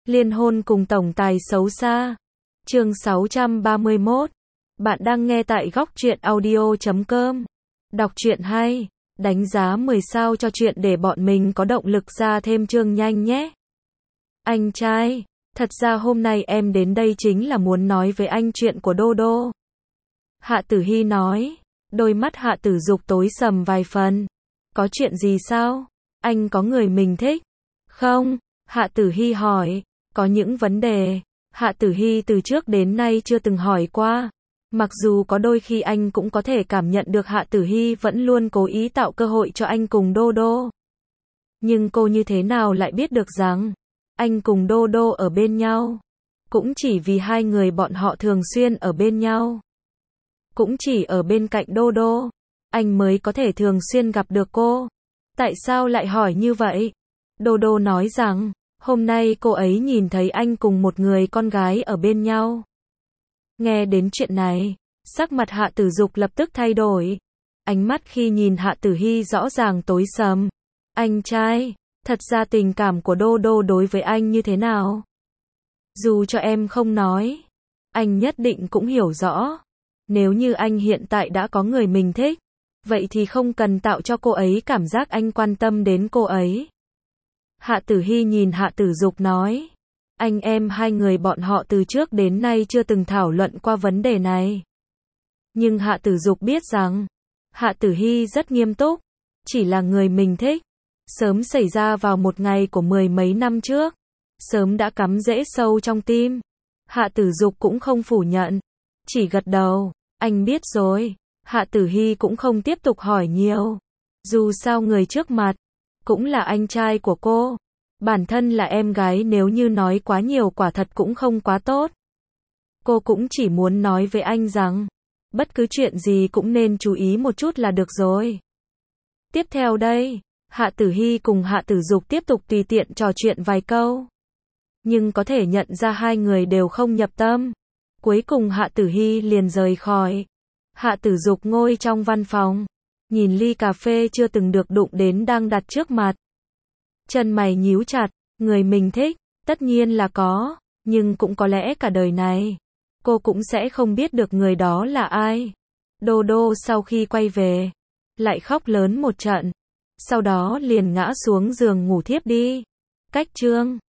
Liên hôn cùng tổng tài xấu xa. Chương 631. Bạn đang nghe tại góc truyện audio.com. Đọc truyện hay, đánh giá 10 sao cho chuyện để bọn mình có động lực ra thêm chương nhanh nhé. Anh trai, thật ra hôm nay em đến đây chính là muốn nói với anh chuyện của Đô Đô. Hạ Tử Hy nói. Đôi mắt Hạ Tử Dục tối sầm vài phần. Có chuyện gì sao? Anh có người mình thích? Không, Hạ Tử Hy hỏi. Có những vấn đề Hạ Tử Hy từ trước đến nay chưa từng hỏi qua. Mặc dù có đôi khi anh cũng có thể cảm nhận được Hạ Tử Hy vẫn luôn cố ý tạo cơ hội cho anh cùng Đô Đô. Nhưng cô như thế nào lại biết được rằng anh cùng Đô Đô ở bên nhau? Cũng chỉ vì hai người bọn họ thường xuyên ở bên nhau. Cũng chỉ ở bên cạnh Đô Đô, anh mới có thể thường xuyên gặp được cô. Tại sao lại hỏi như vậy? Đô Đô nói rằng, hôm nay cô ấy nhìn thấy anh cùng một người con gái ở bên nhau. Nghe đến chuyện này, sắc mặt Hạ Tử Dục lập tức thay đổi. Ánh mắt khi nhìn Hạ Tử Hy rõ ràng tối sầm. Anh trai, thật ra tình cảm của Đô Đô đối với anh như thế nào? Dù cho em không nói, anh nhất định cũng hiểu rõ. Nếu như anh hiện tại đã có người mình thích, vậy thì không cần tạo cho cô ấy cảm giác anh quan tâm đến cô ấy. Hạ Tử Hy nhìn Hạ Tử Dục nói. Anh em hai người bọn họ từ trước đến nay chưa từng thảo luận qua vấn đề này. Nhưng Hạ Tử Dục biết rằng, Hạ Tử Hy rất nghiêm túc, chỉ là người mình thích. Sớm xảy ra vào một ngày của 10 mấy năm trước. Sớm đã cắm rễ sâu trong tim. Hạ Tử Dục cũng không phủ nhận, chỉ gật đầu. Anh biết rồi. Hạ Tử Hy cũng không tiếp tục hỏi nhiều. Dù sao người trước mặt cũng là anh trai của cô. Bản thân là em gái, nếu như nói quá nhiều quả thật cũng không quá tốt. Cô cũng chỉ muốn nói với anh rằng, bất cứ chuyện gì cũng nên chú ý một chút là được rồi. Tiếp theo đây, Hạ Tử Hy cùng Hạ Tử Dục tiếp tục tùy tiện trò chuyện vài câu. Nhưng có thể nhận ra hai người đều không nhập tâm. Cuối cùng Hạ Tử Hy liền rời khỏi. Hạ Tử Dục ngồi trong văn phòng, nhìn ly cà phê chưa từng được đụng đến đang đặt trước mặt. Chân mày nhíu chặt, người mình thích, tất nhiên là có, nhưng cũng có lẽ cả đời này, cô cũng sẽ không biết được người đó là ai. Đô Đô sau khi quay về, lại khóc lớn một trận, sau đó liền ngã xuống giường ngủ thiếp đi. Cách chương